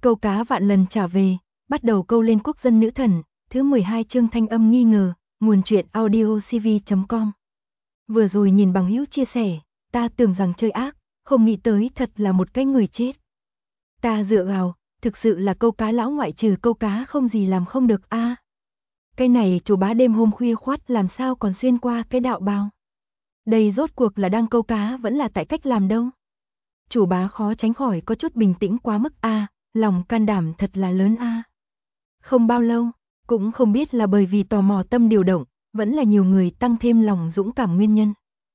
Câu cá vạn lần trả về, bắt đầu câu lên quốc dân nữ thần, thứ 12 chương thanh âm nghi ngờ, nguồn truyện audiocv.com. Vừa rồi nhìn bằng hữu chia sẻ, ta tưởng rằng chơi ác, không nghĩ tới thật là một cái người chết. Ta dựa vào, thực sự là câu cá lão ngoại trừ câu cá không gì làm không được a. Cái này chủ bá đêm hôm khuya khoắt làm sao còn xuyên qua cái đạo bào. Đây rốt cuộc là đang câu cá vẫn là tại cách làm đâu. Chủ bá khó tránh khỏi có chút bình tĩnh quá mức a, lòng can đảm thật là lớn a. Không bao lâu, cũng không biết là bởi vì tò mò tâm điều động, vẫn là nhiều người tăng thêm lòng dũng cảm nguyên nhân.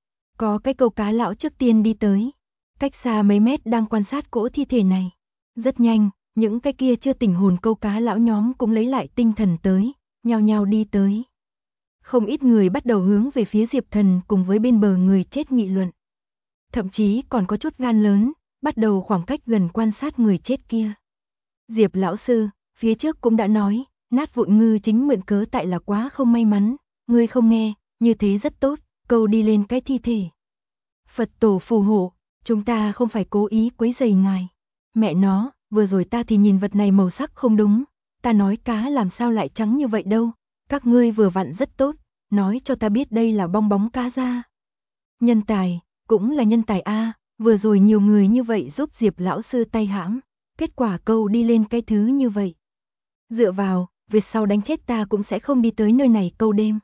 Có cái câu cá lão trước tiên đi tới, cách xa mấy mét đang quan sát cỗ thi thể này. Rất nhanh, những cái kia chưa tỉnh hồn câu cá lão nhóm cũng lấy lại tinh thần tới, nhao nhao đi tới. Không ít người bắt đầu hướng về phía Diệp Thần cùng với bên bờ người chết nghị luận. Thậm chí còn có chút gan lớn, bắt đầu khoảng cách gần quan sát người chết kia. Diệp lão sư, phía trước cũng đã nói, nát vụn ngư chính mượn cớ tại là quá không may mắn, ngươi không nghe, như thế rất tốt, câu đi lên cái thi thể. Phật tổ phù hộ, chúng ta không phải cố ý quấy rầy ngài. Mẹ nó, vừa rồi ta thì nhìn vật này màu sắc không đúng, ta nói cá làm sao lại trắng như vậy đâu, các ngươi vừa vặn rất tốt, nói cho ta biết đây là bong bóng cá da. Nhân tài, cũng là nhân tài a, vừa rồi nhiều người như vậy giúp Diệp lão sư tay hãm, kết quả câu đi lên cái thứ như vậy. Dựa vào, về sau đánh chết ta cũng sẽ không đi tới nơi này câu đêm.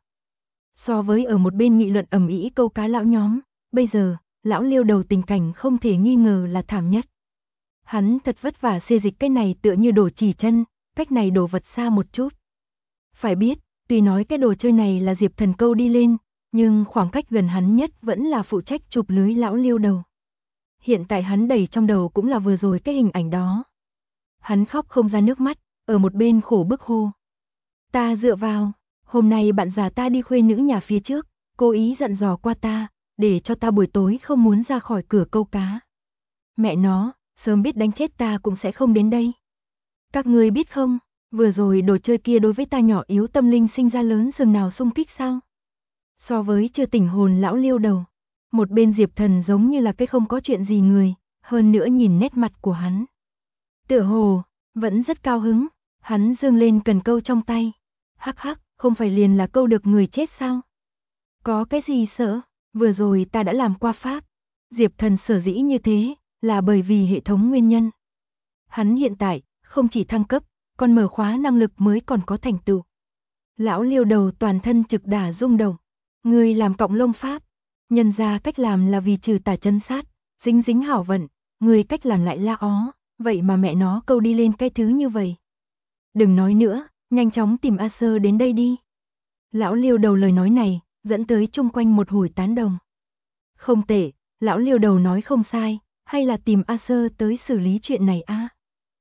So với ở một bên nghị luận ầm ĩ câu cá lão nhóm, bây giờ, lão Liêu đầu tình cảnh không thể nghi ngờ là thảm nhất. Hắn thật vất vả xê dịch cái này tựa như đổ chỉ chân, cách này đổ vật xa một chút. Phải biết, tuy nói cái đồ chơi này là Diệp Thần câu đi lên, nhưng khoảng cách gần hắn nhất vẫn là phụ trách chụp lưới lão Liêu đầu. Hiện tại hắn đầy trong đầu cũng là vừa rồi cái hình ảnh đó. Hắn khóc không ra nước mắt, ở một bên khổ bức hô. Ta dựa vào, hôm nay bạn già ta đi khuê nữ nhà phía trước, cố ý dặn dò qua ta, để cho ta buổi tối không muốn ra khỏi cửa câu cá. Mẹ nó, sớm biết đánh chết ta cũng sẽ không đến đây. Các ngươi biết không, vừa rồi đồ chơi kia đối với ta nhỏ yếu tâm linh sinh ra lớn dường nào xung kích sao? So với chưa tỉnh hồn lão Liêu đầu, một bên Diệp Thần giống như là cái không có chuyện gì người, hơn nữa nhìn nét mặt của hắn. Tựa hồ, vẫn rất cao hứng, hắn giương lên cần câu trong tay. Hắc hắc, không phải liền là câu được người chết sao? Có cái gì sợ, vừa rồi ta đã làm qua pháp. Diệp Thần sở dĩ như thế, là bởi vì hệ thống nguyên nhân. Hắn hiện tại, không chỉ thăng cấp, còn mở khóa năng lực mới còn có thành tựu. Lão Liêu đầu toàn thân trực đả rung động. Người làm cộng lông pháp, nhân ra cách làm là vì trừ tà chân sát, dính dính hảo vận, người cách làm lại la ó, vậy mà mẹ nó câu đi lên cái thứ như vậy. Đừng nói nữa, nhanh chóng tìm A Sơ đến đây đi. Lão Liêu đầu lời nói này, dẫn tới chung quanh một hồi tán đồng. Không tệ, lão Liêu đầu nói không sai, hay là tìm A Sơ tới xử lý chuyện này a?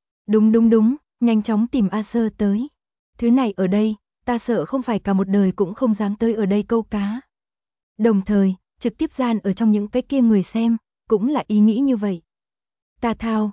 Đúng, nhanh chóng tìm A Sơ tới. Thứ này ở đây, ta sợ không phải cả một đời cũng không dám tới ở đây câu cá. Đồng thời, trực tiếp gian ở trong những cái kia người xem, cũng là ý nghĩ như vậy. Ta thao,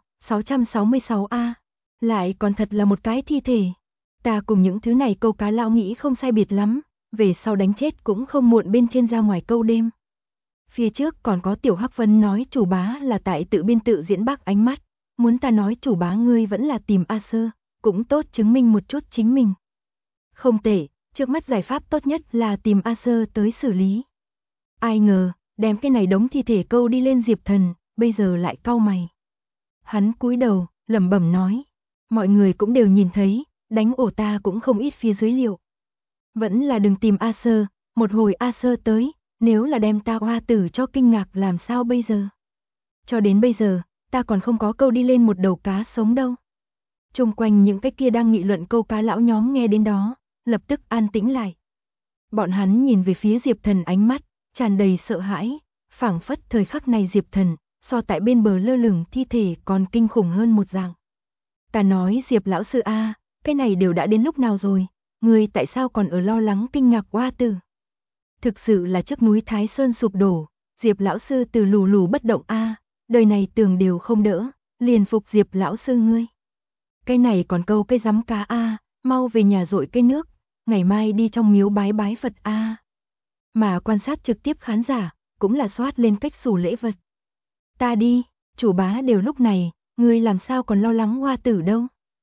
666A, lại còn thật là một cái thi thể. Ta cùng những thứ này câu cá lão nghĩ không sai biệt lắm, về sau đánh chết cũng không muộn bên trên ra ngoài câu đêm. Phía trước còn có Tiểu Hắc Vân nói chủ bá là tại tự biên tự diễn bác ánh mắt, muốn ta nói chủ bá ngươi vẫn là tìm A Sơ, cũng tốt chứng minh một chút chính mình. Không tệ, trước mắt giải pháp tốt nhất là tìm A Sơ tới xử lý. Ai ngờ, đem cái này đống thi thể câu đi lên Diệp Thần, bây giờ lại cau mày. Hắn cúi đầu, lẩm bẩm nói, mọi người cũng đều nhìn thấy, đánh ổ ta cũng không ít phía dưới liệu. Vẫn là đừng tìm A Sơ, một hồi A Sơ tới, nếu là đem ta hoa tử cho kinh ngạc làm sao bây giờ. Cho đến bây giờ, ta còn không có câu đi lên một đầu cá sống đâu. Chung quanh những cái kia đang nghị luận câu cá lão nhóm nghe đến đó, lập tức an tĩnh lại. Bọn hắn nhìn về phía Diệp Thần ánh mắt, tràn đầy sợ hãi, phảng phất thời khắc này Diệp Thần, so tại bên bờ lơ lửng thi thể còn kinh khủng hơn một dạng. Ta nói Diệp lão sư a, cái này đều đã đến lúc nào rồi, người tại sao còn ở lo lắng kinh ngạc hoa tử? Thực sự là trước núi Thái Sơn sụp đổ, Diệp lão sư từ lù lù bất động a, đời này tường đều không đỡ, liền phục Diệp lão sư ngươi. Cái này còn câu cái rắm cá a, mau về nhà dội cái nước, ngày mai đi trong miếu bái bái Phật a. Mà quan sát trực tiếp khán giả, cũng là soát lên cách xù lễ vật. Ta đi, chủ bá đều lúc này, ngươi làm sao còn lo lắng hoa tử đâu?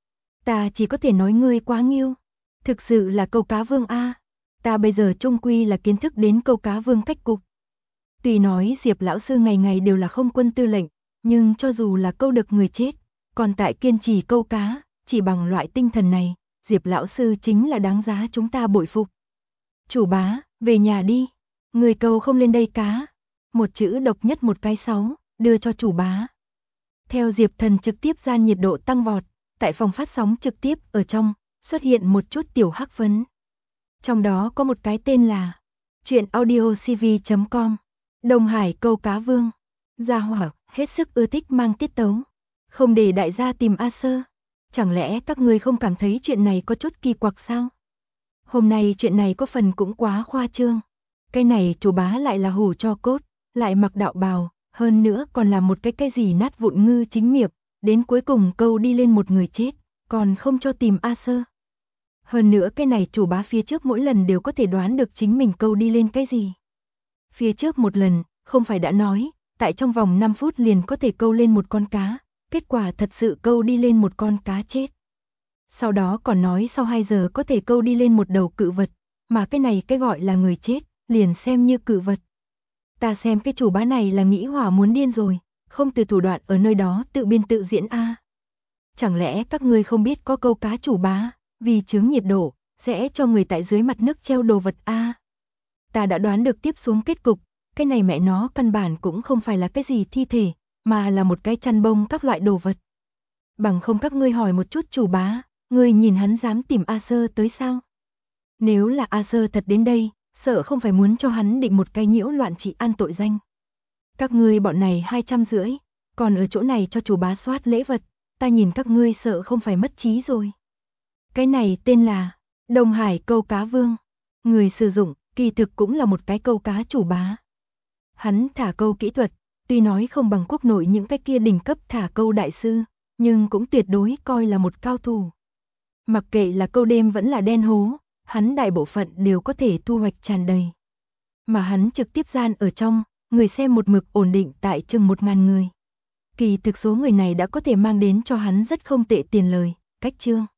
Ta chỉ có thể nói ngươi quá nghiêu. Thực sự là câu cá vương a. Ta bây giờ trung quy là kiến thức đến câu cá vương cách cục. Tuy nói Diệp lão sư ngày ngày đều là không quân tư lệnh, nhưng cho dù là câu được người chết, còn tại kiên trì câu cá, chỉ bằng loại tinh thần này, Diệp lão sư chính là đáng giá chúng ta bội phục. Chủ bá, về nhà đi. Người câu không lên đây cá. Một chữ độc nhất một cái 6, đưa cho chủ bá. Theo Diệp Thần trực tiếp gian nhiệt độ tăng vọt, tại phòng phát sóng trực tiếp ở trong, xuất hiện một chút tiểu hắc vấn. Trong đó có một cái tên là Chuyện audiocv.com. Đông Hải câu cá vương. Gia hỏa, hết sức ưa thích mang tiết tấu. Không để đại gia tìm A Sơ. Chẳng lẽ các ngươi không cảm thấy chuyện này có chút kỳ quặc sao? Hôm nay chuyện này có phần cũng quá khoa trương. Cái này chủ bá lại là hủ cho cốt, lại mặc đạo bào, hơn nữa còn là một cái gì nát vụn ngư chính miệng, đến cuối cùng câu đi lên một người chết, còn không cho tìm A Sơ. Hơn nữa cái này chủ bá phía trước mỗi lần đều có thể đoán được chính mình câu đi lên cái gì. Phía trước một lần, không phải đã nói, tại trong vòng 5 phút liền có thể câu lên một con cá, kết quả thật sự câu đi lên một con cá chết. Sau đó còn nói sau 2 giờ có thể câu đi lên một đầu cự vật, mà cái này cái gọi là người chết, liền xem như cự vật. Ta xem cái chủ bá này là nghĩ hỏa muốn điên rồi, không từ thủ đoạn ở nơi đó tự biên tự diễn a. Chẳng lẽ các ngươi không biết có câu cá chủ bá, vì chướng nhiệt độ, sẽ cho người tại dưới mặt nước treo đồ vật a. Ta đã đoán được tiếp xuống kết cục, cái này mẹ nó căn bản cũng không phải là cái gì thi thể, mà là một cái chăn bông các loại đồ vật. Bằng không các ngươi hỏi một chút chủ bá, ngươi nhìn hắn dám tìm A Sơ tới sao? Nếu là A Sơ thật đến đây, sợ không phải muốn cho hắn định một cái nhiễu loạn trị an tội danh. Các ngươi bọn này 250, còn ở chỗ này cho chủ bá soát lễ vật, ta nhìn các ngươi sợ không phải mất trí rồi. Cái này tên là Đông Hải câu cá vương. Người sử dụng, kỳ thực cũng là một cái câu cá chủ bá. Hắn thả câu kỹ thuật, tuy nói không bằng quốc nội những cái kia đỉnh cấp thả câu đại sư, nhưng cũng tuyệt đối coi là một cao thủ. Mặc kệ là câu đêm vẫn là đen hố, hắn đại bộ phận đều có thể thu hoạch tràn đầy. Mà hắn trực tiếp gian ở trong, người xem một mực ổn định tại chừng 1000 người. Kỳ thực số người này đã có thể mang đến cho hắn rất không tệ tiền lời, cách chương.